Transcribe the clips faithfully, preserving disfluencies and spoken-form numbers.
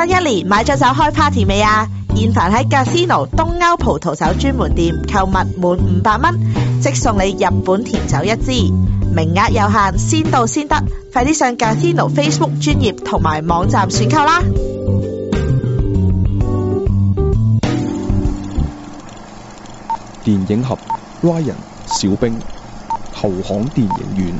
新一年買咗酒開 party 未啊？現凡喺 Casino 東歐葡萄酒專門店購物滿五百蚊，即送你日本甜酒一支，名額有限，先到先得，快啲上 Casino Facebook 專頁同埋網站選購啦！ 電影俠 Ryan 小兵後巷電影院。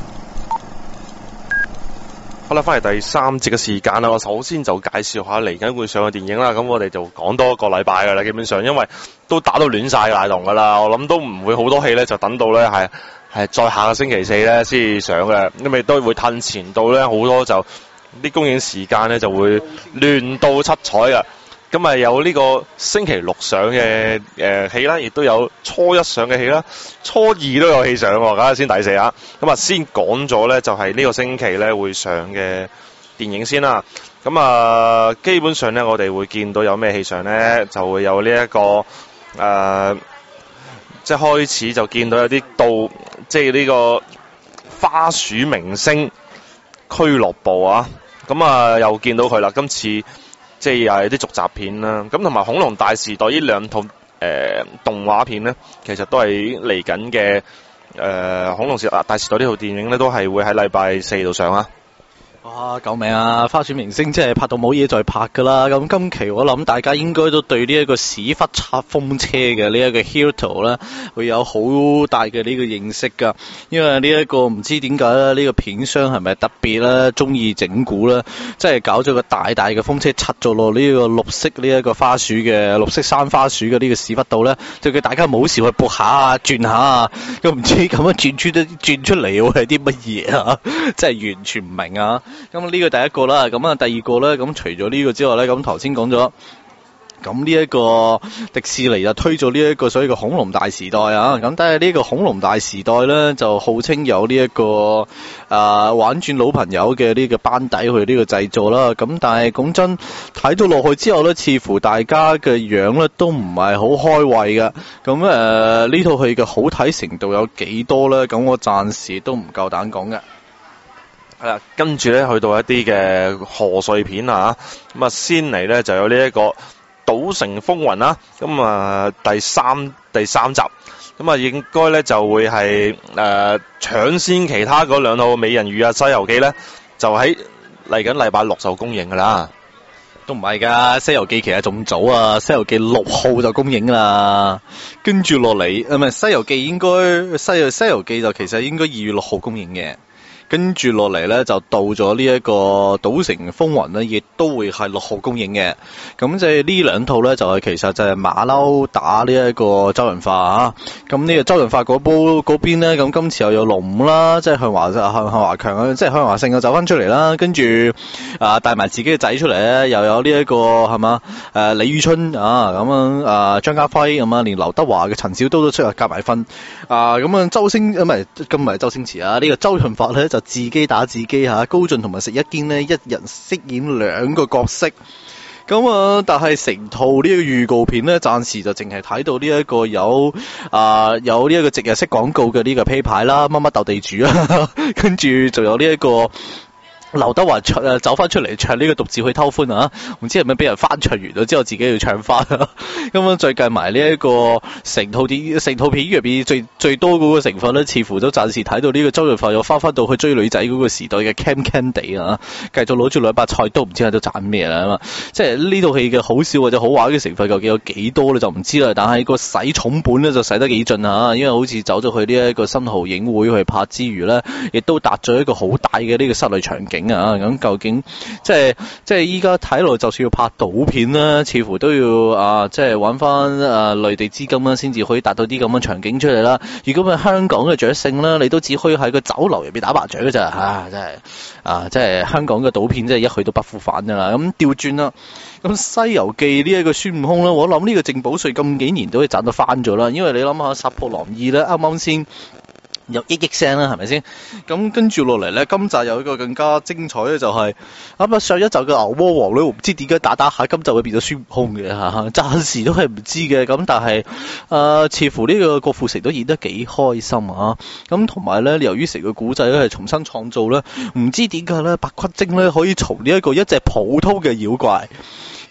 好啦，翻嚟第三節嘅時間啦。我首先就介紹下嚟緊會上嘅電影啦。咁我哋就講多一個禮拜噶啦，基本上因為都打到亂晒大龍噶啦，我諗都唔會好多戲咧，就等到咧係係再下個星期四咧先至上嘅，因為都會褪前到咧好多就啲公映時間咧就會亂到七彩噶。咁啊有呢個星期六上嘅誒戲啦，亦都有初一上嘅戲啦，初二都有戲上喎，梗係先第四啊！咁啊先講咗咧，就係呢個星期咧會上嘅電影先啦。咁啊基本上咧，我哋會見到有咩戲上咧，就會有呢、這、一個誒、呃，即係開始就見到有啲到，即係呢個花鼠明星俱樂部啊。咁啊又見到佢啦，今次。即係又係啲續集片啦，咁同埋《恐龍大時代》呢兩套誒、呃、動畫片咧，其實都係嚟緊嘅誒《恐龍大時代》呢套電影咧，都係會喺禮拜四度上啊！ 哇！救命啊！花鼠明星真係拍到冇嘢再拍噶啦！咁今期我諗大家應該都對呢一個屎忽拆風車嘅呢一個 Hirto 咧，會有好大嘅呢個認識噶。因為呢一個唔知點解咧，呢、這個片商係咪特別咧中意整蠱咧？即係搞咗個大大嘅風車拆咗落呢個綠色呢一個花鼠嘅綠色山花鼠嘅呢個屎忽度咧，就叫大家冇事去撥下啊、轉下啊，咁唔知咁樣轉出得轉出嚟會係啲乜嘢啊？真係完全唔明啊！咁呢個第一個啦，咁啊第二個咧，咁除咗呢個之外咧，咁頭先講咗，咁呢一個迪士尼就推咗呢一個所謂嘅恐龍大時代啊，咁但係呢個恐龍大時代咧就號稱有呢、這、一個啊、呃、玩轉老朋友嘅呢個班底去呢個製作啦，咁但係講真睇到落去之後咧，似乎大家嘅樣咧都唔係好開胃嘅，咁誒呢套戲嘅好睇程度有幾多咧？咁我暫時都唔夠膽講嘅。 係啦，跟住咧去到一啲嘅賀歲片啊，咁啊先嚟咧就有呢一個《賭城風雲》啦，咁啊第三第三集，咁啊應該咧就會係誒搶先其他嗰兩套《美人魚》啊《西遊記》咧，就喺嚟緊禮拜六就公映噶啦。 都唔係噶，《西遊記》其實仲早啊，《西遊記》六號就公映啦，跟住落嚟，唔係《西遊記》應該西《西遊記》就其實應該二月六號公映嘅。跟住落嚟咧，就到咗呢一個《賭城風雲》咧，亦都會係六號公映嘅。咁即係呢兩套咧，就係、是、其實就係馬騮打呢一個周潤發啊。咁呢個周潤發嗰煲嗰邊咧，咁今次又有龍五啦，即係向華向向華強啊，即係向華勝啊走翻出嚟啦。跟住啊帶埋自己嘅仔出嚟咧，又有呢、這、一個係嘛誒李宇春啊，咁樣啊張家輝咁啊，連劉德華嘅陳小刀都出嚟夾埋分啊。咁啊周星唔係咁唔係周星馳啊，呢、這個周潤發咧就自己打自己吓，高進同埋石一堅呢，一人飾演兩個角色。咁啊，但係成套呢個預告片呢，暫時就淨係睇到呢一個有啊、呃、有呢一個即日式廣告嘅呢個啤牌啦，乜乜鬥地主啊，跟住仲有呢一個劉德華唱誒走翻出嚟唱呢個獨自去偷歡啊，唔知係咪俾人翻唱完咗之後自己要唱翻啊？咁樣最近埋呢一個成套片成套片入邊最最多嗰個成分咧，似乎都暫時睇到呢個周潤發又翻翻到去追女仔嗰個時代嘅 Cam Candy 啊，繼續攞住兩把菜刀，唔知喺度賺咩啦嘛！即係呢套戲嘅好笑或者好玩嘅成分究竟有幾多咧就唔知啦，但係個使重本咧就使得幾盡啊，因為好似走咗去呢一個新濠影會去拍之餘咧，亦都搭咗一個好大嘅呢個室內場景。啊，咁究竟即係即係依家睇落，就算要拍賭片啦，似乎都要啊，即係揾翻啊內地資金啦，先至可以達到啲咁嘅場景出嚟啦。如果係香港嘅雀聖啦，你都只可以喺個酒樓入邊打麻雀嘅咋，啊，真係啊，即係香港嘅賭片真係一去都不復返噶啦。咁調轉啦，咁《西遊記》呢一個孫悟空咧，我諗呢個鄭保瑞咁幾年都可以賺到翻咗啦，因為你諗下《殺破狼二》咧，啱啱先有億億聲啦，係咪先？咁跟住落嚟咧，今集有一個更加精彩嘅就係、是，咁啊上一集嘅牛魔王咧，我唔知點解打打下，今集會變咗孫悟空嘅嚇，暫時都係唔知嘅。咁但係，誒、呃、似乎呢個郭富城都演得幾開心啊！咁同埋咧，由於成個古仔咧係重新創造咧，唔知點解咧，白骨精咧可以從呢一個一隻普通嘅妖怪，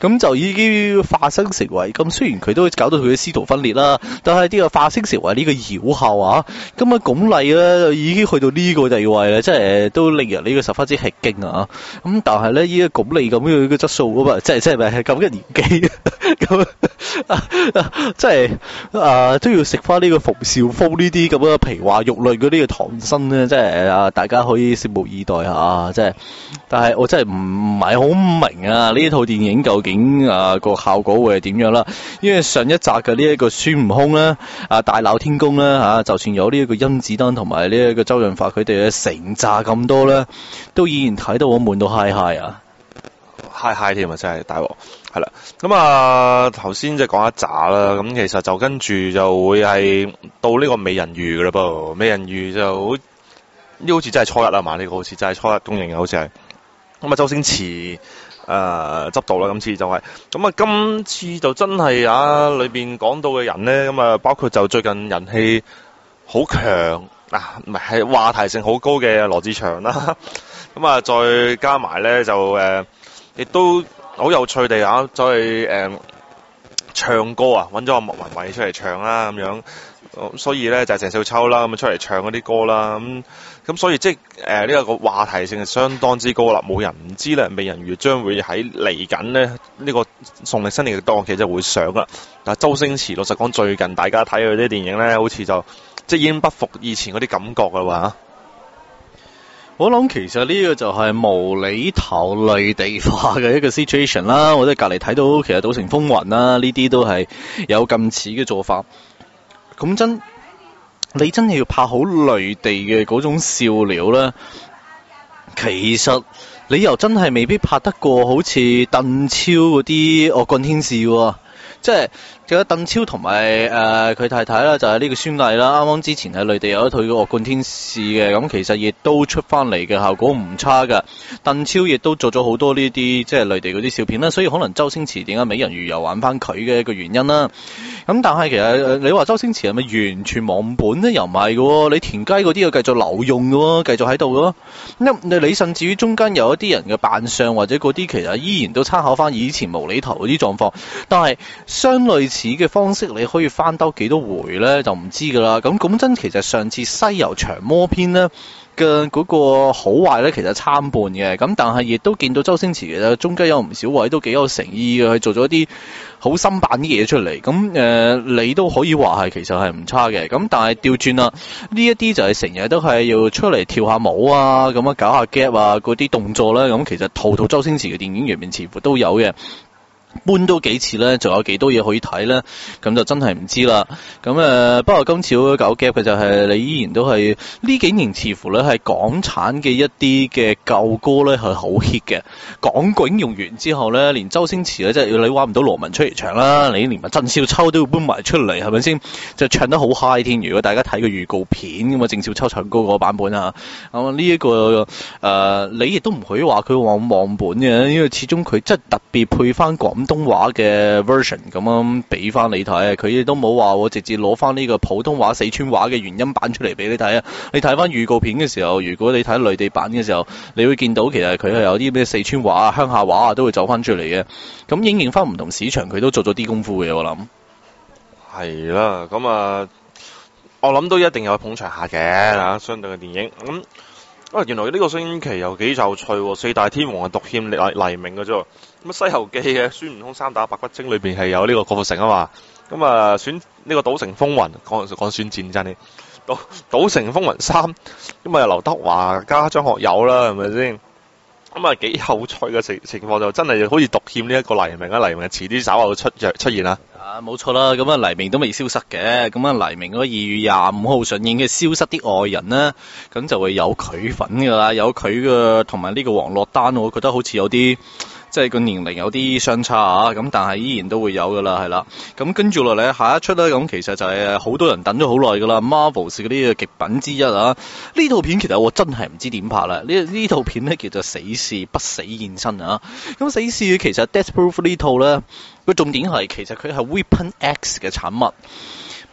咁就已經化身成為咁。雖然佢都搞到佢嘅師徒分裂啦，但係呢個化身成為呢個妖后啊！咁啊，鞏俐咧已經去到呢個地位咧，即係都令人呢個十分之吃驚啊！咁但係咧，依個鞏俐咁樣嘅質素啊嘛，即係即係咪係咁嘅年紀咁，即係啊都要食翻呢個馮紹峰呢啲咁嘅皮話肉類嗰啲嘅唐僧咧，即係啊大家可以拭目以待下，即係。但係我真係唔唔係好明啊！呢套電影究竟啊個效果會係點樣啦？因為上一集嘅呢一個孫悟空咧啊大鬧天宮咧嚇，就算有呢一個甄子丹同埋呢一個周潤發佢哋嘅成炸咁多咧，都依然睇到我悶到嗨嗨啊！ 嗨嗨添啊！真係大鑊，係啦。咁啊頭先即係講一紮啦，咁其實就跟住就會係到呢個美人魚噶啦噃，美人魚就好呢好似真係初一啊嘛，呢、這個好似真係初一公映嘅，好似係。咁啊，周星馳誒、呃、執導啦，今次就係、是。咁啊，今次就真係啊，裏邊講到嘅人咧，咁啊，包括就最近人氣好強啊，唔係係話題性好高嘅羅志祥啦。咁啊，再加埋咧就誒，亦、呃、都好有趣地啊，再誒、呃、唱歌啊，揾咗阿莫文蔚出嚟唱啦，咁樣。所以咧就係鄭少秋啦，咁出嚟唱嗰啲歌啦，咁咁所以即係誒呢一個話題性係相當之高啦，冇人唔知咧，美人魚將會喺嚟緊咧呢個農曆新年嘅檔期就會上啦。但係周星馳老實講，最近大家睇佢啲電影咧，好似就即係已經不復以前嗰啲感覺啦喎。 我諗其實呢個就係無厘頭類地化嘅一個 situation 啦，我哋隔籬睇到其實賭城風雲啦，呢啲都係有咁似嘅做法。咁真，你真係要拍好類地嘅嗰種笑料咧，其實你又真係未必拍得過好似鄧超嗰啲惡棍天使喎，即係其實鄧超同埋誒佢太太啦，就係呢個孫儷啦。啱啱之前喺內地有一套嘅惡棍天使嘅，咁其實亦都出翻嚟嘅效果唔差噶。鄧超亦都做咗好多呢啲即係內地嗰啲笑片啦，所以可能周星馳點解美人魚又玩翻佢嘅一個原因啦。咁但係其實你話周星馳係咪完全忘本咧？又唔係嘅，你田雞嗰啲又繼續留用嘅，繼續喺度咯。咁你你甚至於中間有一啲人嘅扮相或者嗰啲，其實依然都參考翻以前無厘頭嗰啲狀況，但係相類似嘅方式，你可以翻兜幾多回咧，就唔知噶啦。咁講真，其實上次西遊長魔篇咧嘅嗰個好壞咧，其實參半嘅。咁但係亦都見到周星馳其實中間有唔少位都幾有誠意嘅，去做咗啲好新版嘅嘢出嚟。咁誒、呃，你都可以話係其實係唔差嘅。咁但係調轉啦，呢一啲就係成日都係要出嚟跳下舞啊，咁樣搞下 gap 啊，嗰啲動作咧，咁其實套套周星馳嘅電影入面似乎都有嘅。搬多幾次咧，仲有幾多嘢可以睇咧？咁就真係唔知啦。咁誒、呃，不過今次嗰個搞 gap 嘅就係你依然都係呢幾年似乎咧係港產嘅一啲嘅舊歌咧係好 hit 嘅。港囧用完之後咧，連周星馳咧即係你話唔到羅文出嚟唱啦，你連埋鄭少秋都要搬埋出嚟，係咪先？就唱得好 high 添。如果大家睇個預告片咁啊，鄭少秋唱歌嗰個版本啊，咁呢一個誒、呃，你亦都唔可以話佢忘忘本嘅，因為始終佢真係特別配翻廣東話嘅 version 咁樣俾翻你睇，佢亦都冇話我直接攞翻呢個普通話四川話嘅原音版出嚟俾你睇啊！你睇翻預告片嘅時候，如果你睇內地版嘅時候，你會見到其實佢係有啲咩四川話啊、鄉下話啊都會走翻出嚟嘅。咁應驗翻唔同市場，佢都做咗啲功夫嘅，我諗。 係啦，咁啊，我諗都一定有捧場下嘅嚇，相對嘅電影咁。啊，原來呢個星期又幾有趣喎！四大天王係獨欠黎黎明嘅啫。咁《西遊記》嘅孫悟空三打白骨精裏邊係有呢個郭富城啊嘛。咁啊，選呢個賭城風雲講講選戰真係賭賭城風雲三，咁啊劉德華加張學友啦，係咪先？咁啊幾有趣嘅情情況就真係好似獨欠呢一個黎明啊！黎明遲啲稍後出出現啦。 啊，冇錯啦，咁啊黎明都未消失嘅，咁啊黎明嗰二月廿五號上映嘅《消失的愛人》呢，咁就會有佢份噶啦，有佢嘅同埋呢個黃落丹，我覺得好似有啲即係個年齡有啲相差啊，咁但係依然都會有噶啦，係啦，咁跟住落嚟下一出咧，咁其實就係好多人等咗好耐噶啦 ，Marvel 嗰啲嘅極品之一啊，呢套片其實我真係唔知點拍啦，呢呢套片咧叫做死侍不死現身啊，咁死侍其實 Death Proof 呢套咧。個重點係其實佢係 Weapon X 嘅產物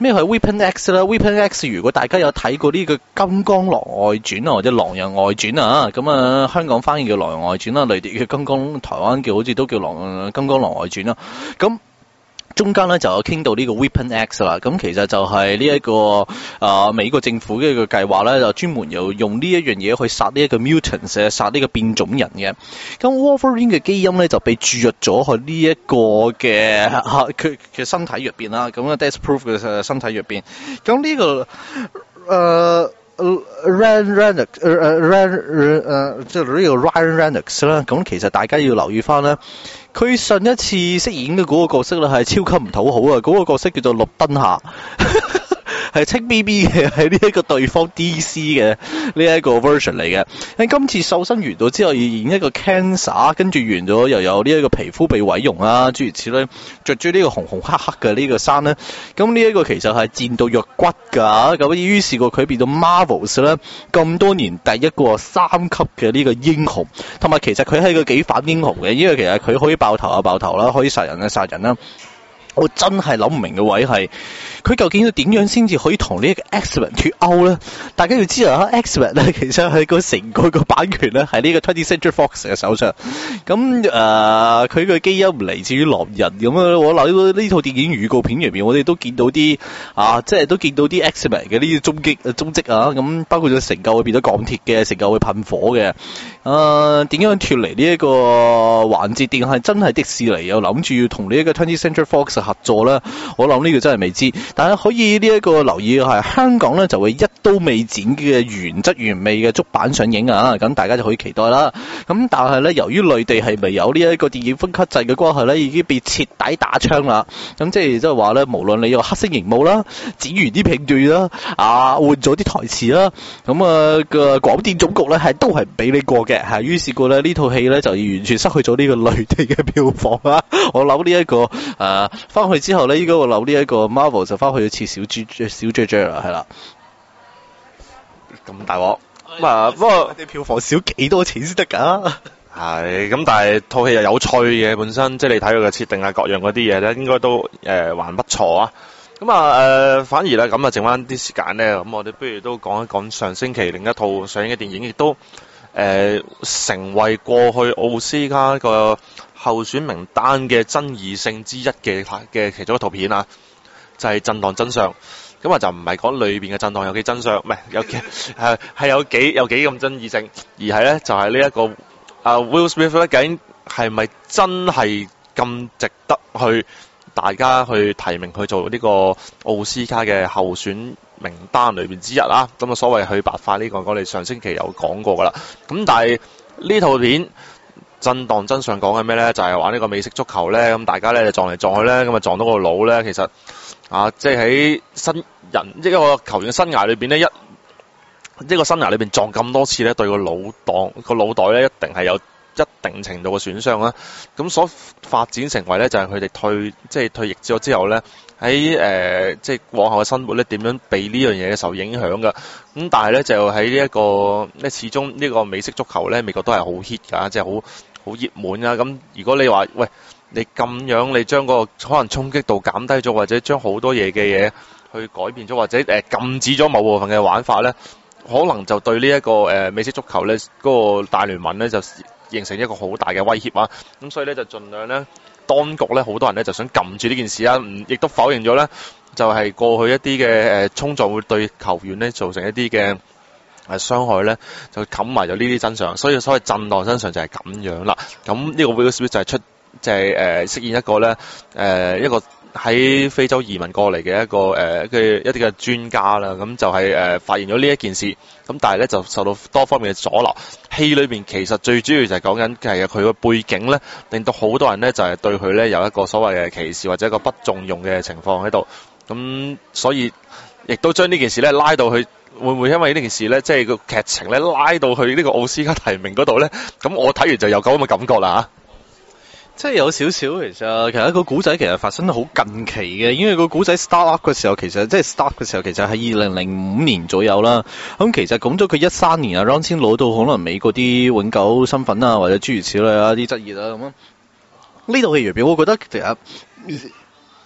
咩係 Weapon X 啦 ？Weapon X 如果大家有睇過呢個《金剛狼外傳》啊，或者《狼人外傳》啊，咁啊香港翻譯叫《狼人外傳》啦，內地嘅金剛，台灣叫好似都叫狼《金剛狼外傳》啦，咁。中間咧就有傾到呢個 Weapon X 啦，咁其實就係呢一個啊、呃、美國政府嘅一個計劃咧，就專門有用呢一樣嘢去殺呢一個 mutants， 殺呢個變種人嘅。咁 Wolverine 嘅基因咧就被注入咗去呢一個嘅佢嘅身體入邊啦，咁啊 Death Proof 嘅身體入邊。咁呢、這個誒。呃 Ryan Reynolds 誒誒 Ryan 誒即係呢個 Ryan Reynolds 啦，咁其實大家要留意翻咧，佢上一次飾演嘅嗰個角色咧係超級唔討好啊！嗰、那個角色叫做綠燈俠。係清 B B 嘅，係呢一個對方 D C 嘅呢一個 version 嚟嘅。喺今次瘦身完咗之後，要演一個 cancer， 跟住完咗又有呢一個皮膚被毀容啦，諸如此類，着住呢個紅紅黑黑嘅呢個衫咧。咁呢一個其實係戰到弱骨㗎。咁於是個佢變到 Marvels 咧，咁多年第一個三級嘅呢個英雄，同埋其實佢係個幾反英雄嘅，因為其實佢可以爆頭啊爆頭啦，可以殺人啊殺人啦。我真係諗唔明嘅位係，佢究竟要點樣先至可以同呢一個 X-Men 脫鈎咧？大家要知道啊 ，X-Men 咧其實係個成個個版權咧喺呢個 twentieth Century Fox 嘅手上。咁誒，佢、呃、嘅基因唔嚟自於狼人咁啊！我諗呢套電影預告片入邊，我哋都見到啲啊，即係都見到啲 X-Men 嘅呢啲蹤跡蹤跡啊！咁包括咗成嚿會變咗鋼鐵嘅，成嚿會噴火嘅。誒點樣脫離呢一個環節？定係真係迪士尼又諗住要同呢一個 twentieth Century Fox 合作咧？我諗呢個真係未知，但係可以呢一個留意係香港咧就會一刀未剪嘅原汁原味嘅足版上映啊！咁大家就可以期待啦。咁但係咧，由於內地係未有呢一個電影分級制嘅關係咧，已經被徹底打槍啦。咁即係即係話咧，無論你有黑色熒幕啦、剪完啲片段啦、啊換咗啲台詞啦，咁啊個廣電總局咧係都係唔俾你過嘅。係，於是乎咧呢套戲咧就完全失去咗呢個內地嘅票房啦。我諗呢一個誒翻、呃、去之後咧，應該我諗呢一個 Marvel 就翻去似小豬小 J J 啦，係啦。 咁大鑊咁啊！不過啲票房少幾多錢先得㗎？ 係咁，但係套戲又有趣嘅本身，即係你睇佢嘅設定啊，各樣嗰啲嘢咧，應該都誒、呃、還不錯啊。咁啊誒，反而咧咁啊，剩翻啲時間咧，咁我哋不如都講一講上星期另一套上映嘅電影，亦都。誒、呃，成為過去奧斯卡個候選名單嘅爭議性之一嘅嘅其中一套片啊，就係、是《震盪真相》。咁啊，就唔係講裏邊嘅震盪有幾真相，唔係有幾係係有幾有幾咁爭議性，而係咧就係呢一個啊 Will Smith 咧，究竟係咪真係咁值得去大家去提名去做呢個奧斯卡嘅候選名單裏邊之一啊？咁啊，所謂去白化呢個，我哋上星期有講過噶啦。咁但係呢套片震盪真相講緊咩咧？就係玩呢個美式足球咧，咁大家咧就撞嚟撞去咧，咁啊撞到個腦咧，其實啊，即係喺新人一個球員嘅生涯裏邊咧，一呢個生涯裏邊撞咁多次咧，對個腦檔個腦袋咧一定係有一定程度嘅損傷啦。咁所發展成為咧就係佢哋退即係退役咗之後咧。喺誒、呃，即係往後嘅生活咧，點樣被呢樣嘢受影響㗎？咁但係咧，就喺呢一個咧，始終呢個美式足球咧，美國都係好 hit 㗎，即係好好熱門啊！咁如果你話喂，你咁樣你將個可能衝擊度減低咗，或者將好多嘢嘅嘢去改變咗，或者誒、呃、禁止咗某部分嘅玩法咧，可能就對呢、這、一個誒、呃、美式足球咧嗰、那個大聯盟咧就形成一個好大嘅威脅啊！咁所以咧就盡量咧。當局咧，好多人咧就想撳住呢件事啊，唔亦都否認咗咧，就係、是、過去一啲嘅誒衝撞會對球員咧造成一啲嘅誒傷害咧，就冚埋咗呢啲真相，所以所謂震盪真相就係咁樣啦。咁呢個 Will Smith 就係出就係誒飾演一個咧誒、呃、一個喺非洲移民過嚟嘅一個誒嘅、呃、一啲嘅專家啦，咁就係、是、誒、呃、發現咗呢一件事，咁但係咧就受到多方面嘅阻撓。戲裏邊其實最主要就係講緊係佢個背景咧，令到好多人咧就係、是、對佢咧有一個所謂嘅歧視或者一個不重用嘅情況喺度。咁所以亦都將呢件事咧拉到去，會唔會因為呢件事咧，即係個劇情咧拉到去呢個奧斯卡提名嗰度咧？咁我睇完就有咁嘅感覺啦嚇。 即係有少少，其實其實個古仔其實發生得好近期嘅，因為個古仔 start up 嘅時候，其實即係 start 嘅時候，其實係二零零五年左右啦。咁其實講咗佢一三年啊 ，Ron 先攞到可能美國啲永久身份啊，或者諸如此類啊啲質疑啦咁。呢套戲入邊，我覺得其實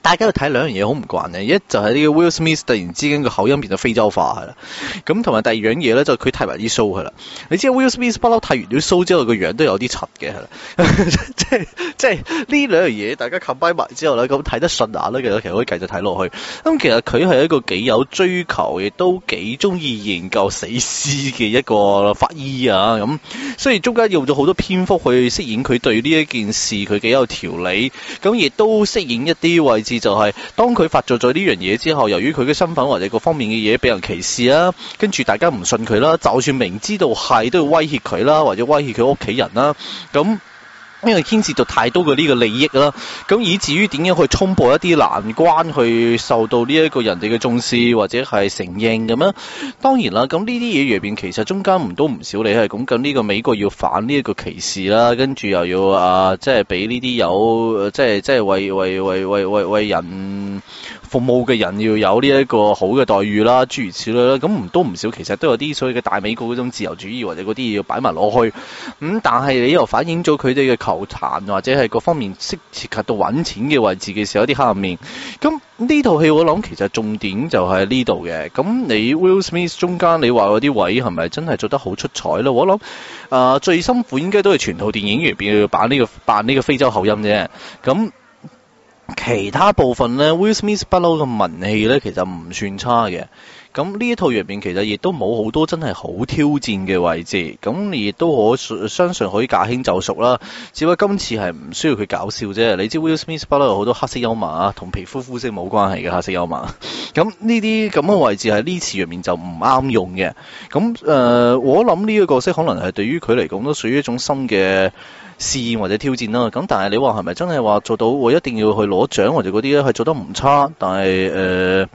大家要睇兩樣嘢好唔慣嘅，一就係呢個 Will Smith 突然之間個口音變到非洲化係啦，咁同埋第二樣嘢咧就佢剃埋啲鬚係啦。你知 Will Smith 不嬲剃完啲鬚之後個樣都有啲柒嘅係啦，即係即係呢兩樣嘢大家 combine 埋之後咧，咁睇得順眼咧，其實其實可以繼續睇落去。咁其實佢係一個幾有追求，亦都幾中意研究死屍嘅一個法醫啊，咁所以中間用咗好多篇幅去飾演佢對呢一件事佢幾有條理，咁亦都飾演一啲位置。就係當佢發作咗呢樣嘢之後，由於佢嘅身份或者各方面嘅嘢俾人歧視啦，跟住大家唔信佢啦，就算明知道係都要威脅佢啦，或者威脅佢屋企人啦，咁因為牽涉到太多嘅呢個利益啦，咁以至於點樣去衝破一啲難關，去受到呢一個人哋嘅重視或者係承認咁樣。當然啦，咁呢啲嘢入邊其實中間唔多唔少，你係講緊呢個美國要反呢一個歧視啦，跟住又要啊，即係俾呢啲有即係即係為為為為為為人服務嘅人要有呢一個好嘅待遇啦，諸如此類啦。咁唔多唔少，其實都有啲所謂嘅大美國嗰種自由主義或者嗰啲嘢要擺埋落去。咁、嗯、但係你又反映咗佢哋嘅球壇或者係各方面涉涉及到揾錢嘅位置嘅時候，有啲黑暗面。咁呢套戲我諗其實重點就係呢度嘅。咁你 Will Smith 中間你話嗰啲位係咪真係做得好出彩咧？我諗啊、呃、最辛苦應該都係全套電影入邊要扮呢個扮呢個非洲口音啫。咁其他部分咧 Will Smith 不嬲嘅文戲咧，其實唔算差嘅。咁呢一套入邊其實亦都冇好多真係好挑戰嘅位置，咁亦都可相信可以駕輕就熟啦。只不過今次係唔需要佢搞笑啫。你知 Will Smith 不嬲有好多黑色幽默啊，同皮膚膚色冇關係嘅黑色幽默。咁呢啲咁嘅位置喺呢次入面就唔啱用嘅。咁誒、呃，我諗呢個角色可能係對於佢嚟講都屬於一種新嘅試驗或者挑戰啦。咁但係你話係咪真係話做到我一定要去攞獎或者嗰啲咧，係做得唔差，但係誒。呃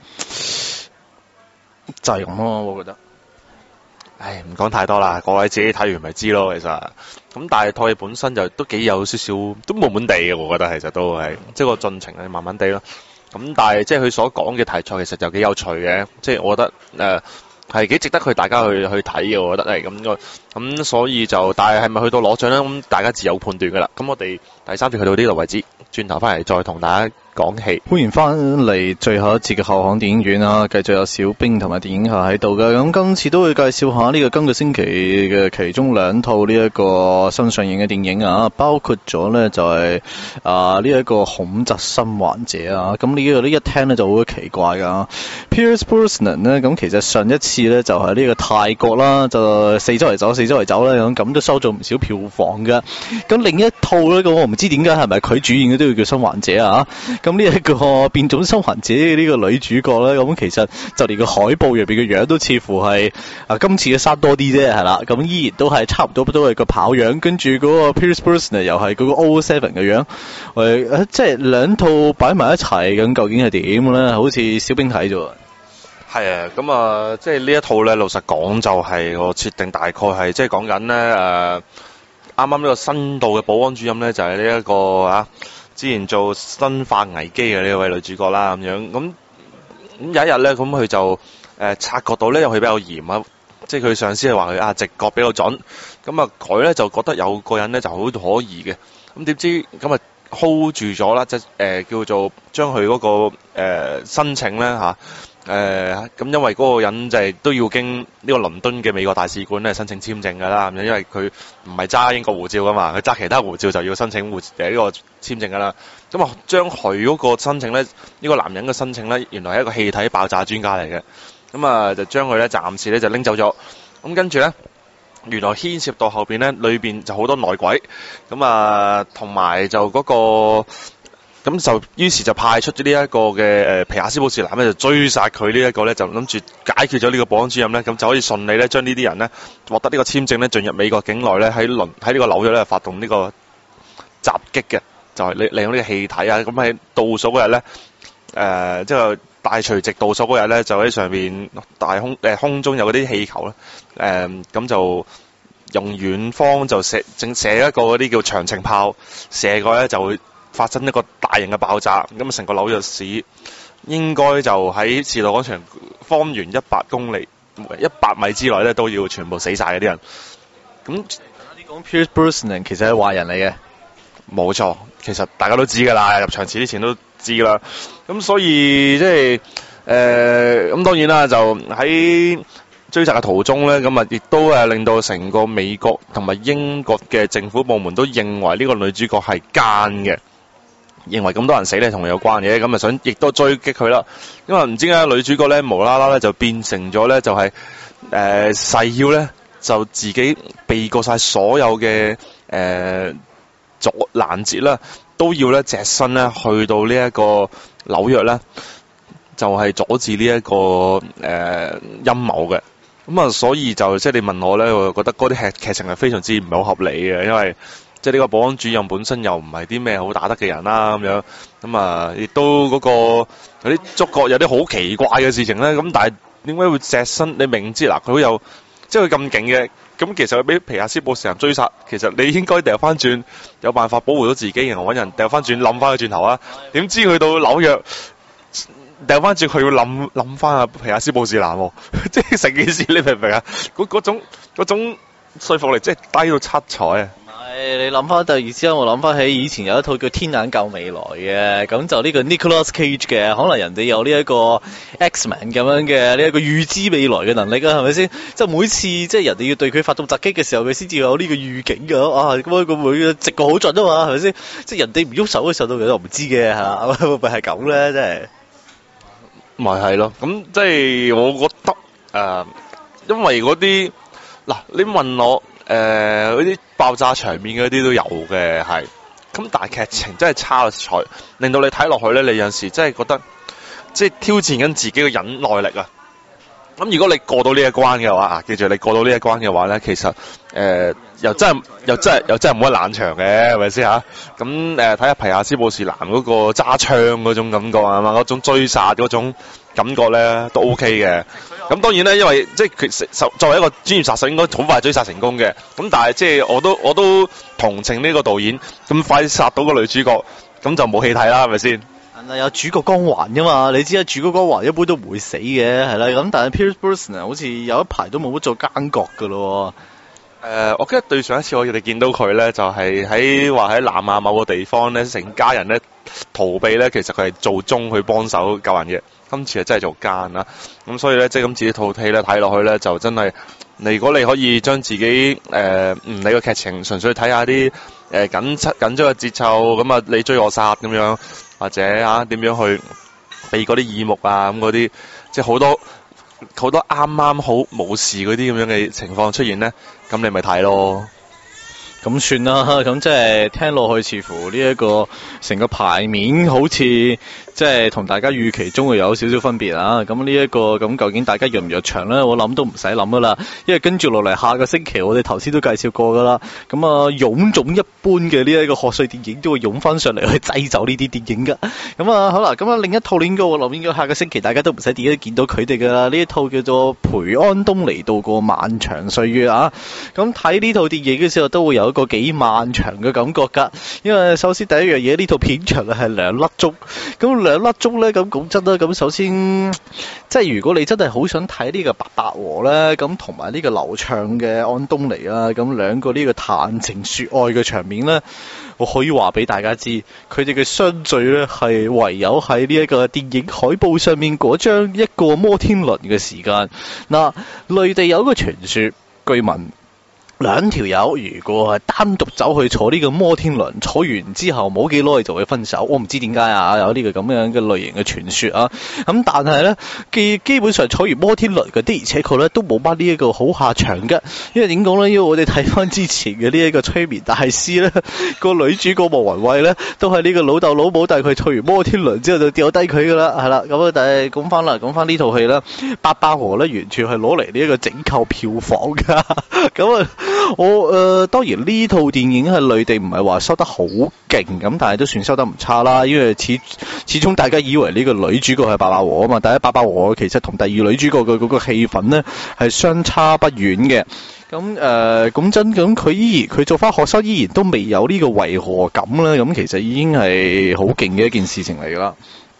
就係咁咯，我覺得。 唉，唔講太多啦，各位自己睇完咪知咯。其實，咁但係套戲本身就都幾有少少，都悶悶地嘅。我覺得其實都係，即係個進程係慢慢地咯。咁但係即係佢所講嘅題材其實就幾有趣嘅，即係我覺得誒係幾值得佢大家去去睇嘅。我覺得係咁個，咁所以就，但係係咪去到攞獎咧？咁大家自有判斷噶啦。咁我哋第三節去到呢度為止，轉頭翻嚟再同大家講戲。 歡迎翻嚟最後一節嘅後巷電影院啊，繼續有小冰同埋電影客喺度嘅。咁今次都會介紹下呢個今個星期嘅其中兩套呢一個新上映嘅電影啊，包括咗呢就係啊呢一個恐襲生還者啊。咁呢個呢一聽呢就好奇怪噶。Pierce Brosnan 呢，咁其實上一次呢就係呢個泰國啦，就四周圍走四周圍走啦，咁咁都收咗唔少票房噶。咁另一套呢，咁我唔知點解係咪佢主演嘅都要叫生還者啊？咁呢一個變種生還者呢個女主角咧，咁其實就連個海報入邊嘅樣都似乎係啊今次嘅生多啲啫，係啦，咁依然都係差唔多都係個跑樣，跟住嗰個 Pierce Brosnan 又係嗰個 O seven 嘅樣，誒即係兩套擺埋一齊，咁究竟係點咧？好似小冰睇咗。 係啊，咁啊，即係呢一套咧，老實講就係個設定大概係即係講緊咧誒，啱啱呢個新到嘅保安主任咧就係呢一個啊。之前做生化危機嘅呢位女主角啦，咁樣咁咁有一日咧，咁佢就誒、呃、察覺到咧，因為佢比較嚴啊，即係佢上司係話佢啊直覺比較準，咁啊佢咧就覺得有個人咧就好可疑嘅，咁點知咁啊 hold 住咗啦，即係誒、呃、叫做將佢嗰、那個、呃、申請咧嚇。誒咁、呃，因為嗰個人就係都要經呢個倫敦嘅美國大使館咧申請簽證㗎啦，咁因為佢唔係揸英國護照㗎嘛，佢揸其他護照就要申請護誒呢個簽證㗎啦。咁啊，將佢嗰個申請咧，呢、呢個男人嘅申請咧，原來係一個氣體爆炸專家嚟嘅。咁啊，就將佢咧暫時咧就拎走咗。咁跟住咧，原來牽涉到後邊咧，裏邊就好多內鬼。咁啊，同埋就嗰、嗰個。咁就於是就派出咗呢一個嘅誒皮亞斯堡士男咧，就追殺佢呢一個咧，就諗住解決咗呢個保安主任咧，咁就可以順利咧將呢啲人咧獲得呢個簽證咧進入美國境內咧，喺倫喺呢個紐約咧發動呢個襲擊嘅，就係利利用呢個氣體啊，咁喺倒數嗰日咧誒，即係大除夕倒數嗰日咧，就喺上邊大空誒、呃、空中有嗰啲氣球咧，誒、呃、咁就用遠方就射正射一個嗰啲叫長程炮射過咧，就會發生一個大型嘅爆炸，咁啊成個紐約市應該就喺時代廣場方圓一百公里、一百米之內咧都要全部死晒嗰啲人。咁你講 Pierce Brosnan 其實係壞人嚟嘅， 冇錯，其實大家都知㗎啦，入場前之前都知啦。咁所以即係誒咁當然啦，就喺追殺嘅途中咧，咁啊亦都誒令到成個美國同埋英國嘅政府部門都認為呢個女主角係奸嘅，認為咁多人死咧同佢有關嘅，咁啊想亦都追擊佢啦。因為唔知點解女主角咧無啦啦咧就變成咗咧就係誒誓要咧就自己避過晒所有嘅誒阻攔截啦，都要咧隻身咧去到呢一個紐約咧，就係、是、阻止呢、這、一個誒陰謀嘅。咁啊，所以就即係你問我咧，我覺得嗰啲劇劇情係非常之唔係好合理嘅，因為即係呢個保安主任本身又唔係啲咩好打得嘅人啦，咁樣咁啊，亦都嗰個有啲觸覺有啲好奇怪嘅事情咧。咁但係點解會隻身？你明知嗱，佢好有即係佢咁勁嘅，咁其實佢俾皮亞斯布士人追殺，其實你應該掉翻轉，有辦法保護到自己，然後揾人掉翻轉冧翻佢轉頭啊！點知去到紐約？掉翻轉佢要諗諗翻阿皮亞斯布士蘭、哦，即係成件事你明唔明啊？嗰嗰種嗰種說服力真係低到七彩啊！ 係你諗翻第二之後，我諗翻起以前有一套叫《天眼救未來》嘅，咁就呢個 Nicolas Cage 嘅，可能人哋有呢一個 X-Men 咁樣嘅呢一個預知未來嘅能力啊，係咪先？即係每次即係人哋要對佢發動襲擊嘅時候，佢先至有呢個預警㗎。啊，咁樣佢會直覺好準啊嘛，係咪先？即係人哋唔喐手嘅時候，到佢都唔知嘅嚇，會唔會係咁咧？真係。 咪係咯，咁即係我覺得誒、呃，因為嗰啲嗱，你問我誒嗰啲爆炸場面嗰啲都有嘅，係咁，但係劇情真係差咗彩，令到你睇落去咧，你有陣時真係覺得即係挑戰緊自己嘅忍耐力啊！咁如果你過到呢一關嘅話，啊，記住你過到呢一關嘅話咧，其實誒、呃、又真係又真係又真係唔可以冷場嘅，係咪先嚇？咁誒睇下皮亞斯布士蘭嗰個揸槍嗰種感覺啊嘛，嗰種追殺嗰種感覺咧都 OK 嘅。咁當然咧，因為即係佢作為一個專業殺手，應該好快追殺成功嘅。咁但係即係我都我都同情呢個導演咁快殺到個女主角，咁就冇戲睇啦，係咪先？ 有主角光環噶嘛？你知啊，主角光環一般都唔會死嘅，係啦。咁但係 Pierce Brosnan 好似有一排都冇乜做奸角噶咯。 誒、呃，我記得對上一次我哋見到佢咧，就係喺話喺南亞某個地方咧，成家人咧逃避咧，其實佢係做中去幫手救人嘅。今次係真係做奸啦。咁所以咧，即係今次呢套戲咧睇落去咧，就真係你如果你可以將自己誒唔理個劇情，純粹睇下啲誒緊緊張嘅節奏，咁啊你追我殺咁樣。或者啊點樣去避嗰啲耳目啊咁嗰啲，即係好多好多啱啱好冇事嗰啲咁樣嘅情況出現咧，咁你咪睇咯。 咁算啦，咁即係聽落去似乎呢一個成個牌面好似即係同大家預期中會有少少分別啊！咁呢一個咁究竟大家入唔入場咧？我諗都唔使諗噶啦，因為跟住落嚟下個星期我哋頭先都介紹過噶啦。咁啊，臃腫一般嘅呢一個賀歲電影都會湧翻上嚟去擠走呢啲電影噶。咁啊，好啦，咁啊另一套應該我諗應該下個星期大家都唔使點樣見到佢哋噶啦。呢一套叫做《陪安東尼度過漫長歲月》啊。咁睇呢套電影嘅時候都會有一個幾漫長嘅感覺㗎，因為首先第一樣嘢呢套片長係兩粒鐘，咁兩粒鐘咧，咁講真啦，咁首先即係如果你真係好想睇呢個白百何咧，咁同埋呢個流暢嘅安東尼啦，咁兩個呢個談情說愛嘅場面咧，我可以話俾大家知，佢哋嘅相聚咧係唯有喺呢一個電影海報上面嗰張一個摩天輪嘅時間。嗱，內地有一個傳說，據聞兩條友如果係單獨走去坐呢個摩天輪，坐完之後冇幾耐就會分手。我唔知點解啊，有呢個咁樣嘅類型嘅傳說啊。咁但係咧，基基本上坐完摩天輪嘅的而且確咧都冇乜呢一個好下場嘅。因為點講咧？因為我哋睇翻之前嘅呢一個催眠大師咧，個女主角莫文蔚咧都係呢個老豆老母帶佢坐完摩天輪之後就掉低佢噶啦，係啦。咁啊，但係講翻啦，講翻呢套戲啦，白百何咧完全係攞嚟呢一個整購票房噶。咁啊〜我誒、呃、當然呢套電影係內地唔係話收得好勁咁，但係都算收得唔差啦。因為始始終大家以為呢個女主角係白百何啊嘛，但係白百何其實同第二女主角嘅嗰個戲份呢係相差不遠嘅。咁誒講真，咁佢依然佢做翻學生依然都未有呢個違和感啦。咁其實已經係好勁嘅一件事情嚟㗎啦。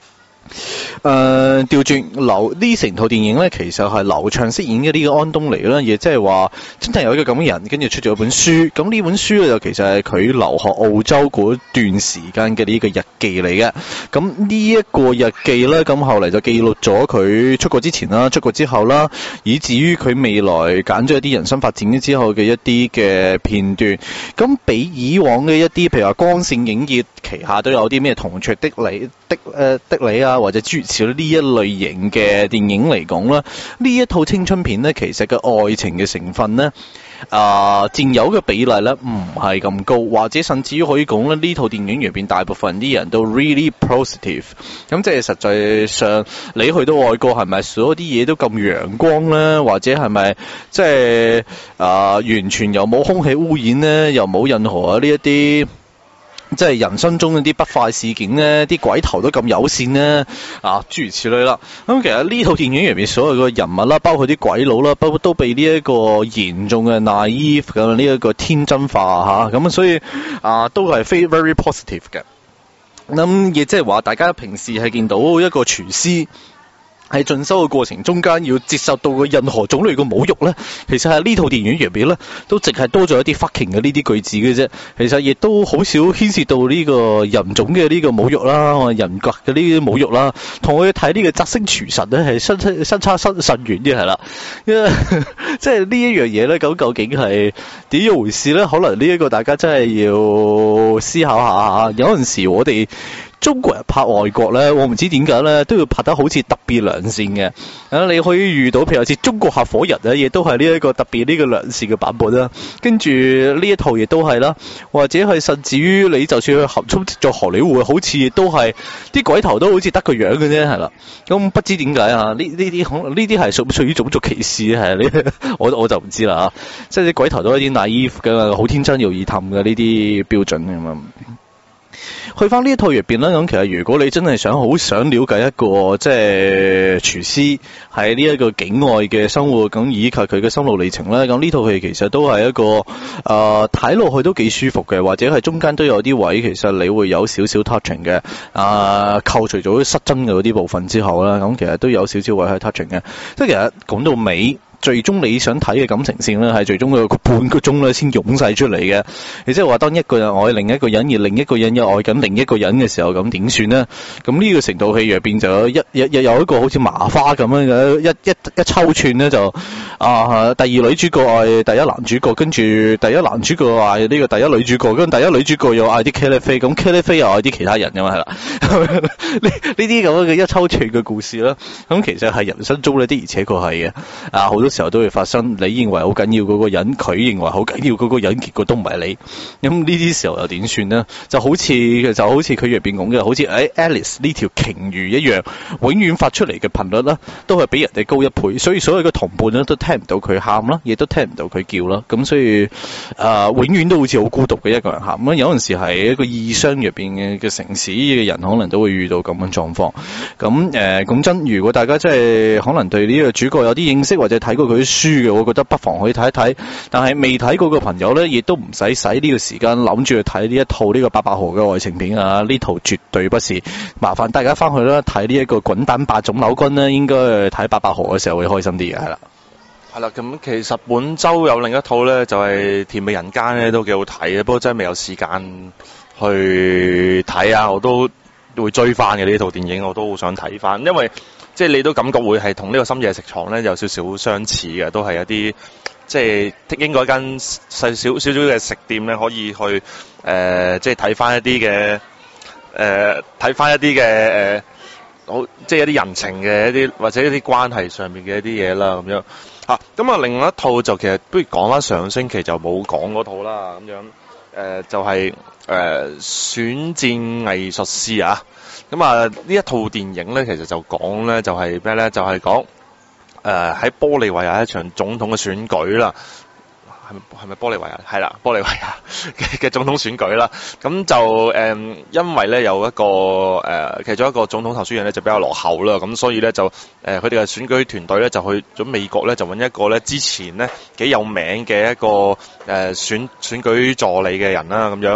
誒調轉劉呢成套電影咧，其實係劉暢飾演嘅呢個安東尼啦，亦即係話真係有一個咁嘅人，跟住出咗一本書。咁呢本書咧就其實係佢留學澳洲嗰段時間嘅呢個日記嚟嘅。咁呢一個日記咧，咁後嚟就記錄咗佢出國之前啦、出國之後啦，以至於佢未來揀咗一啲人生發展之後嘅一啲嘅片段。咁比以往嘅一啲譬如話光線影業旗下都有啲咩同桌的你的誒、呃、的你啊，或者諸如此類呢一類型嘅電影嚟講啦，呢一套青春片呢，其實嘅愛情嘅成分呢，啊、呃、佔有嘅比例呢唔係咁高，或者甚至於可以講咧，呢套電影入邊大部分啲人都 really positive。咁即係實際上你去到外國係咪所有啲嘢都咁陽光呢？或者係咪即係啊完全又冇空氣污染呢？又冇任何呢一啲即係人生中嗰啲不快事件呢，啲鬼頭都咁友善呢，啊諸如此類啦。咁其實呢套電影入面所有嘅人物啦，包括啲鬼佬啦，包括都被呢一個嚴重嘅 naive 嘅呢一個天真化嚇，咁所以啊都係 very positive 嘅。咁亦即係話，大家平時係見到一個廚師喺進修嘅過程中間要接受到嘅任何種類嘅侮辱咧，其實係呢套電影入邊咧，都淨係多咗一啲 fucking 嘅呢啲句子嘅啫。其實亦都好少牽涉到呢個人種嘅呢個侮辱啦，人格嘅呢啲侮辱啦。同我哋睇呢個擇星廚神咧，係相相差甚甚遠嘅係啦。因為即係呢一樣嘢咧，咁究竟係點一回事咧？可能呢一個大家真係要思考下。有陣時我哋中國人拍外國咧，我唔知點解咧，都要拍得好似特別良善嘅。啊，你可以遇到譬如好似中國合夥人咧，亦都係呢一個特別呢個良善嘅版本啦。跟住呢一套亦都係啦，或者係甚至於你就算去合衝做荷里活，好似亦都係啲鬼頭都好似得個樣嘅啫，係啦。咁不知點解啊？呢呢啲可能呢啲係屬屬於種族歧視係呢？我我就唔知啦啊！即係啲鬼頭都係啲 naive 嘅，好天真容易氹嘅呢啲標準咁啊。去翻呢一套入邊啦，咁其實如果你真係想好想了解一個即係廚師喺呢一個境外嘅生活，咁以及佢嘅心路歷程咧，咁呢套戲其實都係一個誒睇落去都幾舒服嘅，或者係中間都有啲位其實你會有少少 touching 嘅，啊、呃、扣除咗失真嘅嗰啲部分之後啦，咁其實都有少少位係 touching 嘅，即係其實講到尾。最終你想睇嘅感情線咧，係最終嘅半個鐘咧先湧晒出嚟嘅。亦即係話，當一個人愛另一個人，而另一個人又愛緊另一個人嘅時候，咁點算呢？咁呢個成套戲入邊就有一一一有一個好似麻花咁樣嘅一一一抽串咧，就啊第二女主角愛第一男主角，跟住第一男主角愛呢個第一女主角，跟住第一女主角又愛啲茄喱啡，咁茄喱啡又愛啲其他人㗎嘛，係啦。呢呢啲咁樣嘅一抽串嘅故事啦，咁其實係人生中咧的而且確係嘅。啊好多時候都會發生，你認為好緊要嗰個人，佢認為好緊要嗰個人，結果都唔係你。咁呢啲時候又點算呢？就好似就好似佢入邊講嘅，好似誒 Alice 呢條鯨魚一樣，永遠發出嚟嘅頻率啦，都係比人哋高一倍。所以所有嘅同伴咧都聽唔到佢喊啦，亦都聽唔到佢叫啦。咁所以誒、呃，永遠都好似好孤獨嘅一個人喊。咁有陣時係一個異鄉入邊嘅嘅城市嘅人，可能都會遇到咁嘅狀況。咁誒講真，如果大家真係可能對呢個主角有啲認識，或者睇過佢啲書嘅，我覺得不妨可以睇一睇。但係未睇過嘅朋友呢，亦都唔使使呢個時間諗住去睇呢一套呢個八百號嘅愛情片啊！呢套絕對不是。麻煩大家翻去啦，睇呢一個滾蛋八種扭君呢，應該睇八百號嘅時候會開心啲嘅，係啦。 係啦，咁其實本周有另一套呢，就係、是《甜美人間》呢，都幾好睇嘅，不過真係未有時間去睇啊！我都會追翻嘅呢套電影，我都好想睇翻，因為即係你都感覺會係同呢個深夜食堂咧有少少相似嘅，都係一啲即係應該間細少少少嘅食店咧，可以去誒、呃、即係睇翻一啲嘅誒睇翻一啲嘅誒好即係一啲人情嘅一啲或者一啲關係上面嘅一啲嘢啦咁樣嚇。咁啊另一套就其實不如講翻上星期就冇講嗰套啦咁樣誒、呃、就係、是、誒、呃、選戰藝術師啊。咁啊，呢一套電影咧，其實就講咧，就係咩咧？就係講誒喺玻利維亞一場總統嘅選舉啦。係咪係咪玻利維亞？係啦，玻利維亞嘅嘅總統選舉啦。咁就誒、呃，因為咧有一個誒、呃，其中一個總統候選人咧就比較落後啦。咁所以咧就誒，佢哋嘅選舉團隊咧就去咗美國咧，就揾一個咧之前咧幾有名嘅一個誒、呃、選選舉助理嘅人啦，咁樣。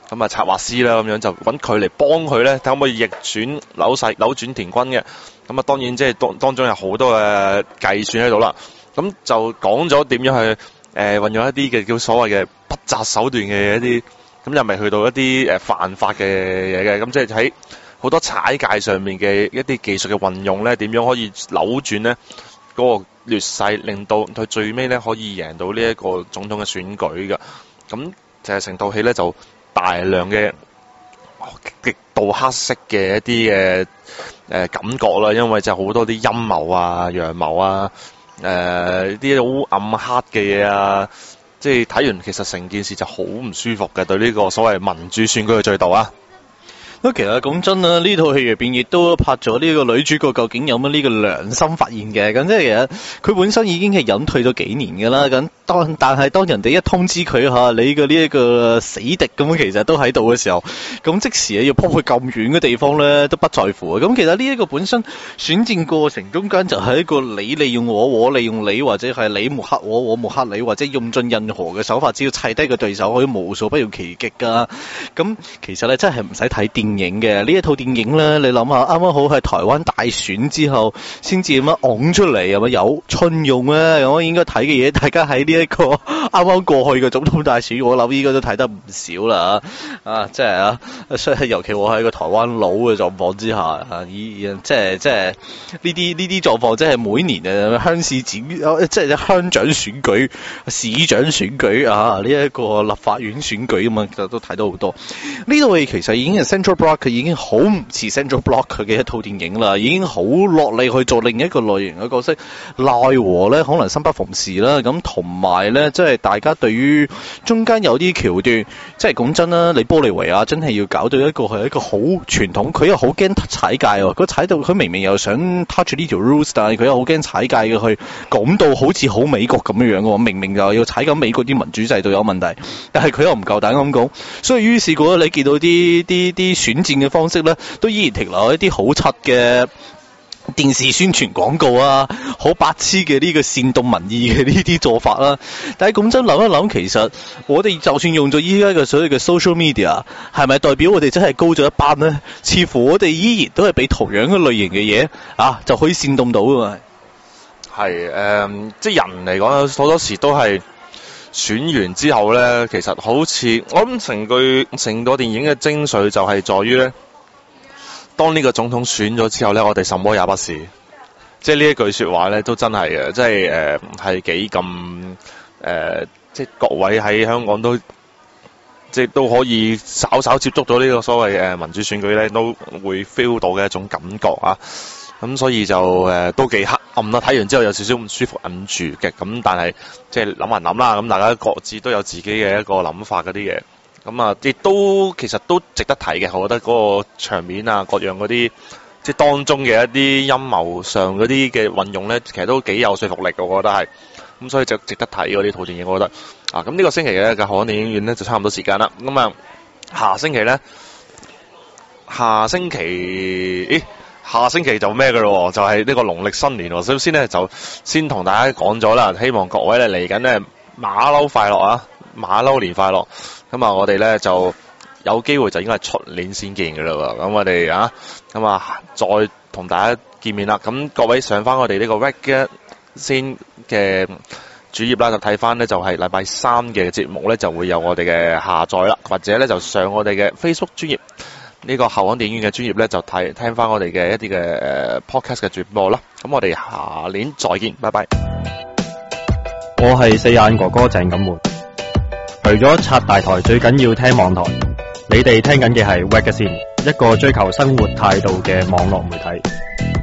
咁啊策劃師啦咁樣就揾佢嚟幫佢咧，睇可唔可以逆轉扭勢扭轉乾坤嘅。咁啊當然即係當當中有好多嘅計算喺度啦。咁就講咗點樣去誒、呃、運用一啲嘅叫所謂嘅不擇手段嘅一啲，咁又未去到一啲誒犯法嘅嘢嘅。咁即係喺好多踩界上面嘅一啲技術嘅運用咧，點樣可以扭轉咧嗰個劣勢，令到佢最尾咧可以贏到呢一個總統嘅選舉嘅。咁就係成套戲咧就大量嘅極度黑色嘅一啲嘅誒感覺啦，因為就好多啲陰謀啊、陽謀啊、誒啲好暗黑嘅嘢啊，即係睇完其實成件事就好唔舒服嘅，對呢個所謂民主選舉嘅制度啊。 咁其實講真啦，呢套戲入邊亦都拍咗呢個女主角究竟有乜呢個良心發現嘅。咁即係其實佢本身已經係隱退咗幾年㗎啦。咁當但係當人哋一通知佢嚇你嘅呢一個死敵咁，其實都喺度嘅時候，咁即時要撲去咁遠嘅地方咧，都不在乎。咁其實呢一個本身選戰過程中間就係一個你利用我，我利用你，或者係你抹黑我，我抹黑你，或者用盡任何嘅手法，只要砌低個對手，可以無數不要其極㗎。咁其實咧真係唔使睇電影嘅呢一套電影咧，你諗下啱啱好係台灣大選之後先至咁樣拱出嚟，係咪有春用咧？我應該睇嘅嘢，大家喺呢一個啱啱過去嘅總統大選，我諗應該都睇得唔少啦啊！即係啊，所以尤其我喺個台灣佬嘅狀況之下啊，以即係即係呢啲呢啲狀況，即係每年嘅鄉市長即係鄉長選舉、市長選舉啊，呢一個立法院選舉咁嘛，就都睇到好多。呢套戲其實已經係 Central Block，已經好唔似 Central Block 嘅一套電影啦，已經好落力去做另一個類型嘅角色。奈何咧，可能生不逢時啦。咁同埋咧，即係大家對於中間有啲橋段，即係講真啦，你玻利維亞真係要搞到一個係一個好傳統，佢又好驚踩界喎。佢踩到佢明明又想 touch 呢條 rules， 但係佢又好驚踩界嘅，去講到好似好美國咁樣樣嘅。明明就要踩緊美國啲民主制度有問題，但係佢又唔夠膽咁講。所以於是嗰你見到啲啲啲選戰嘅方式咧，都依然停留喺一啲好柒嘅電視宣傳廣告啊，好白痴嘅呢個煽動民意嘅呢啲做法啦。但係講真諗一諗，其實我哋就算用咗依家嘅所謂嘅 social media， 係咪代表我哋真係高咗一班呢？似乎我哋依然都係俾同樣嘅類型嘅嘢啊，就可以煽動到㗎嘛。 係誒、呃，即係人嚟講，好多時都係選完之後咧，其實好似我諗成句成個電影嘅精髓就係在於咧，當呢個總統選咗之後咧，我哋什麼也不是。即係呢一句說話咧，都真係嘅，即係誒係幾咁誒，即係各位喺香港都即係都可以稍稍接觸到呢個所謂誒民主選舉咧，都會 feel 到嘅一種感覺啊。咁所以就誒、呃、都幾黑暗啦，睇完之後有少少唔舒服，忍住嘅。咁但係即係諗下諗啦，咁大家各自都有自己嘅一個諗法嗰啲嘢。咁啊，亦都其實都值得睇嘅。我覺得嗰個場面啊，各樣嗰啲即係當中嘅一啲陰謀上嗰啲嘅運用咧，其實都幾有說服力嘅。我覺得係咁，所以就值得睇嗰啲套電影。我覺得啊，咁呢個星期嘅嘅香港電影院咧就差唔多時間啦。咁啊，下星期咧，下星期咦？下星期就咩嘅咯，就係、是、呢個農曆新年喎。首先咧就先同大家講咗啦，希望各位咧嚟緊咧馬騮快樂啊，馬騮年快樂。咁啊，我哋咧就有機會就應該係出年先見嘅啦喎。咁我哋啊，咁啊再同大家見面啦。咁各位上翻我哋呢個 Reggae 先嘅主頁啦，就睇翻咧就係禮拜三嘅節目咧就會有我哋嘅下載啦，或者咧就上我哋嘅 Facebook 專頁。呢個後港電影院嘅專頁咧，就睇聽翻我哋嘅一啲嘅誒 podcast 嘅轉播啦。咁我哋下年再見，拜拜。 我係四眼哥哥鄭錦滿。除咗刷大台，最緊要聽網台。你哋聽緊嘅係 Wagazine，一個追求生活態度嘅網絡媒體。